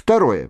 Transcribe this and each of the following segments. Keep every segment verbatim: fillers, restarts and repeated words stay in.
Второе.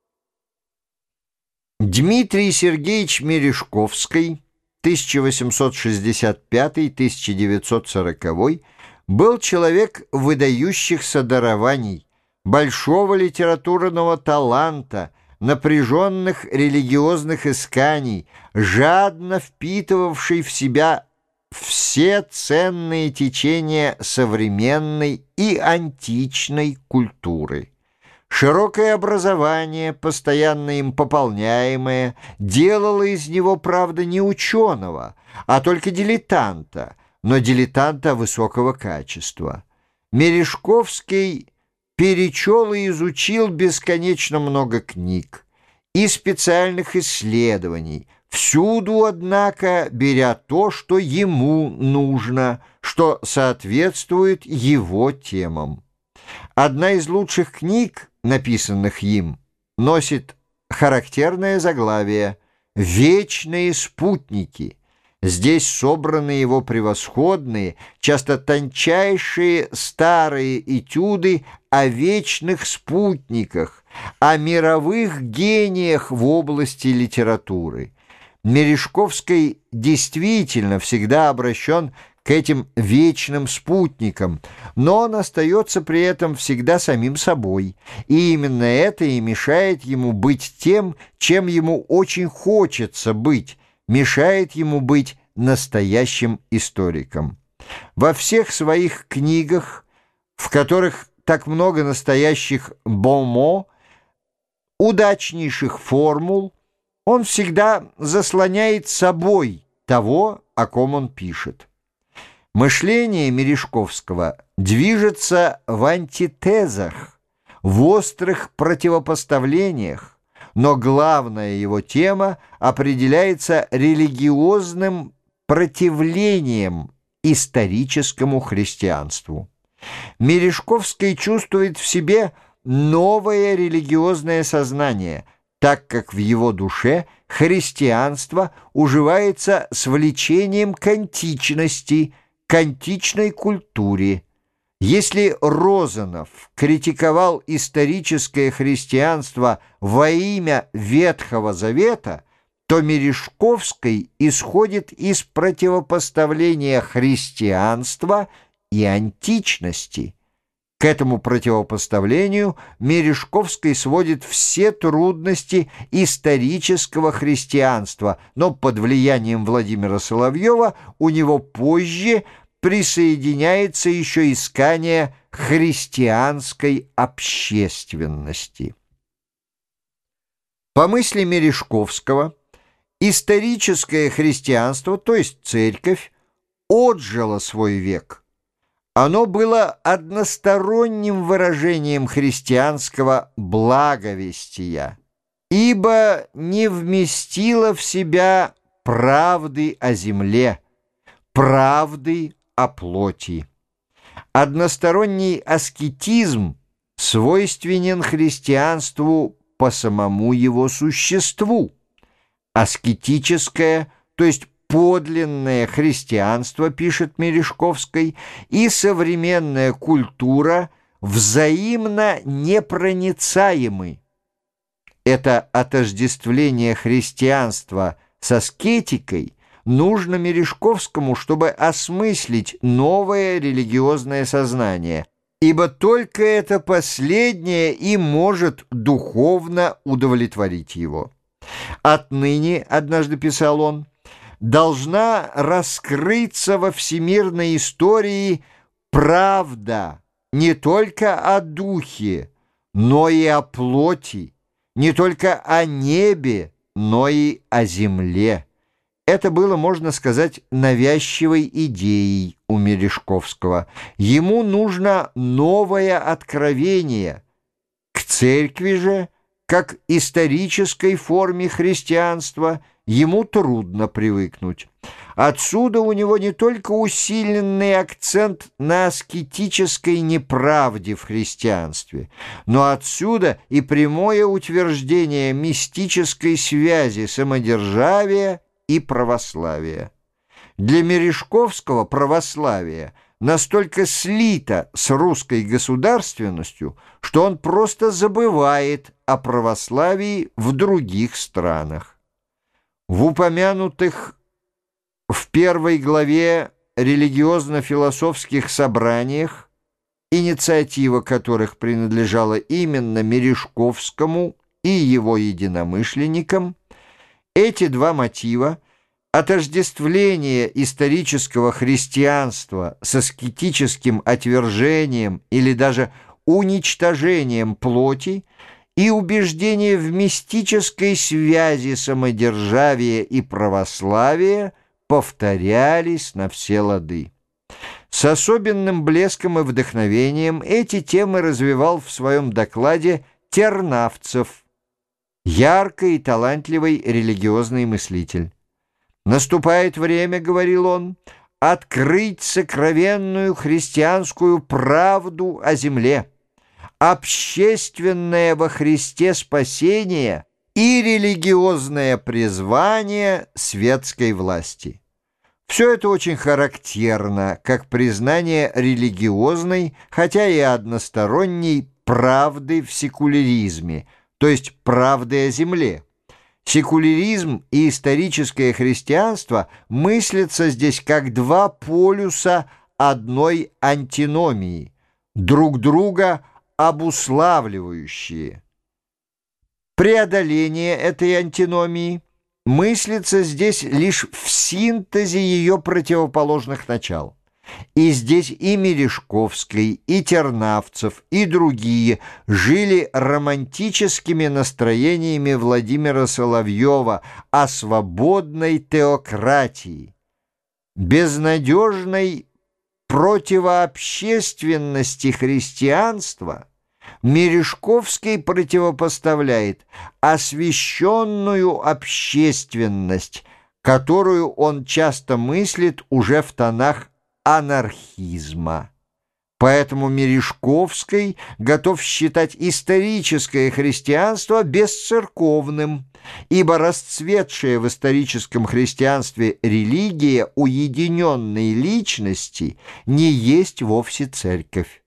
Дмитрий Сергеевич Мережковский, тысяча восемьсот шестьдесят пятый — тысяча девятьсот сороковой, был человек выдающихся дарований, большого литературного таланта, напряженных религиозных исканий, жадно впитывавший в себя все ценные течения современной и античной культуры. Широкое образование, постоянно им пополняемое, делало из него, правда, не ученого, а только дилетанта, но дилетанта высокого качества. Мережковский перечел и изучил бесконечно много книг и специальных исследований, всюду, однако, беря то, что ему нужно, что соответствует его темам. Одна из лучших книг, написанных им, носит характерное заглавие «Вечные спутники». Здесь собраны его превосходные, часто тончайшие старые этюды о вечных спутниках, о мировых гениях в области литературы. Мережковский действительно всегда обращен к этим вечным спутникам, но он остается при этом всегда самим собой, и именно это и мешает ему быть тем, чем ему очень хочется быть, мешает ему быть настоящим историком. Во всех своих книгах, в которых так много настоящих бонмот, удачнейших формул, он всегда заслоняет собой того, о ком он пишет. Мышление Мережковского движется в антитезах, в острых противопоставлениях, но главная его тема определяется религиозным противлением историческому христианству. Мережковский чувствует в себе новое религиозное сознание, так как в его душе христианство уживается с влечением к античности, к античной культуре. Если Розанов критиковал историческое христианство во имя Ветхого Завета, то Мережковский исходит из противопоставления христианства и античности. К этому противопоставлению Мережковский сводит все трудности исторического христианства, но под влиянием Владимира Соловьева у него позже присоединяется еще искание христианской общественности. По мысли Мережковского, историческое христианство, то есть церковь, отжило свой век. Оно было односторонним выражением христианского благовестия, ибо не вместило в себя правды о земле, правды о плоти. Односторонний аскетизм свойственен христианству по самому его существу. Аскетическое, то есть подлинное христианство, пишет Мережковский, и современная культура взаимно непроницаемы. Это отождествление христианства с аскетикой нужно Мережковскому, чтобы осмыслить новое религиозное сознание, ибо только это последнее и может духовно удовлетворить его. «Отныне, — однажды писал он, — должна раскрыться во всемирной истории правда не только о духе, но и о плоти, не только о небе, но и о земле». Это было, можно сказать, навязчивой идеей у Мережковского. Ему нужно новое откровение. К церкви же, как исторической форме христианства, ему трудно привыкнуть. Отсюда у него не только усиленный акцент на аскетической неправде в христианстве, но отсюда и прямое утверждение мистической связи самодержавия и православия. Для Мережковского православие настолько слито с русской государственностью, что он просто забывает о православии в других странах. В упомянутых в первой главе религиозно-философских собраниях, инициатива которых принадлежала именно Мережковскому и его единомышленникам, эти два мотива — отождествление исторического христианства с аскетическим отвержением или даже уничтожением плоти и убеждение в мистической связи самодержавия и православия — повторялись на все лады. С особенным блеском и вдохновением эти темы развивал в своем докладе Тернавцев, яркий и талантливый религиозный мыслитель. «Наступает время, — говорил он, — открыть сокровенную христианскую правду о земле, общественное во Христе спасение и религиозное призвание светской власти». Все это очень характерно, как признание религиозной, хотя и односторонней, правды в секуляризме, то есть правды о земле. Секуляризм и историческое христианство мыслятся здесь как два полюса одной антиномии, друг друга обуславливающие. Преодоление этой антиномии мыслится здесь лишь в синтезе ее противоположных начал. И здесь и Мережковский, и Тернавцев, и другие жили романтическими настроениями Владимира Соловьева о свободной теократии, безнадежной противообщественности христианства. Мережковский противопоставляет освященную общественность, которую он часто мыслит уже в тонах анархизма. Поэтому Мережковский готов считать историческое христианство бесцерковным, ибо расцветшая в историческом христианстве религия уединенной личности не есть вовсе церковь.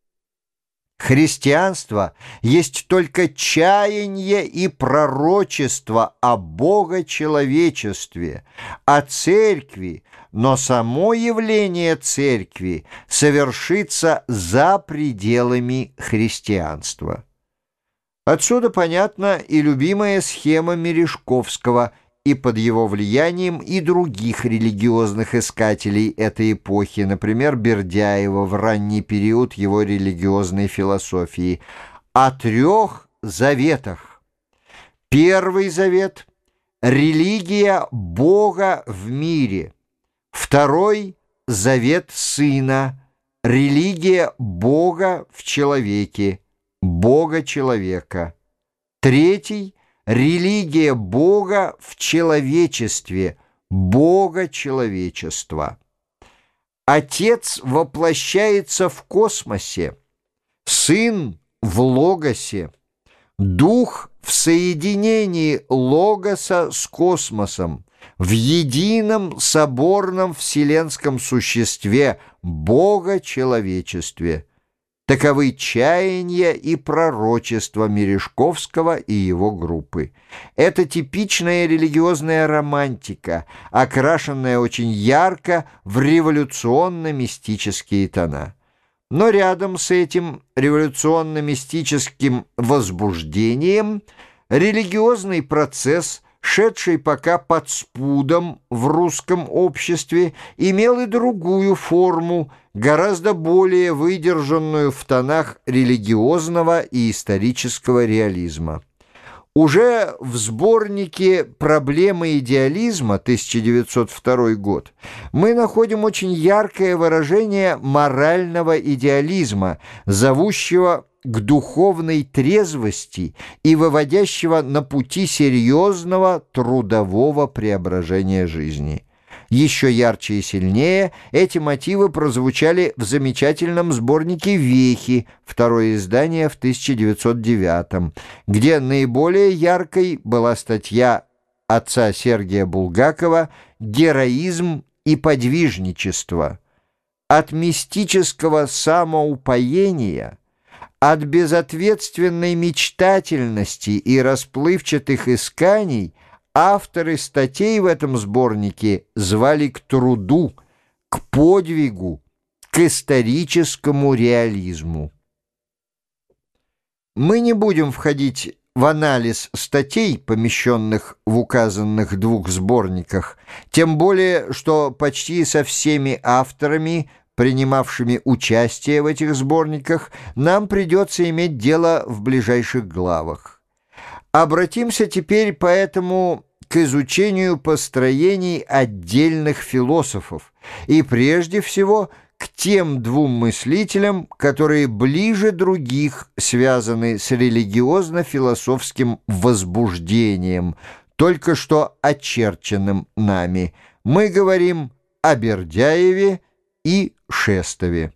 Христианство есть только чаяние и пророчество о богочеловечестве, о церкви, но само явление церкви совершится за пределами христианства. Отсюда понятна и любимая схема Мережковского, и под его влиянием и других религиозных искателей этой эпохи, например, Бердяева в ранний период его религиозной философии, о трех заветах. Первый завет — религия Бога в мире. Второй — завет Сына, религия Бога в человеке, Бога-человека. Третий — религия Бога в человечестве, Бога-человечества. Отец воплощается в космосе, Сын в Логосе, Дух в соединении Логоса с космосом, в едином соборном вселенском существе, Бога-человечестве. Таковы чаяния и пророчества Мережковского и его группы. Это типичная религиозная романтика, окрашенная очень ярко в революционно-мистические тона. Но рядом с этим революционно-мистическим возбуждением религиозный процесс, шедший пока под спудом в русском обществе, имел и другую форму, гораздо более выдержанную в тонах религиозного и исторического реализма. Уже в сборнике «Проблемы идеализма» тысяча девятьсот второй год мы находим очень яркое выражение морального идеализма, зовущего к духовной трезвости и выводящего на пути серьезного трудового преображения жизни. Еще ярче и сильнее эти мотивы прозвучали в замечательном сборнике «Вехи», второе издание в тысяча девятьсот девятом, где наиболее яркой была статья отца Сергия Булгакова «Героизм и подвижничество». от мистического самоупоения, от безответственной мечтательности и расплывчатых исканий авторы статей в этом сборнике звали к труду, к подвигу, к историческому реализму. Мы не будем входить в анализ статей, помещенных в указанных двух сборниках, тем более, что почти со всеми авторами, принимавшими участие в этих сборниках, нам придется иметь дело в ближайших главах. Обратимся теперь поэтому к изучению построений отдельных философов и прежде всего к тем двум мыслителям, которые ближе других связаны с религиозно-философским возбуждением, только что очерченным нами. Мы говорим о Бердяеве и Шестове.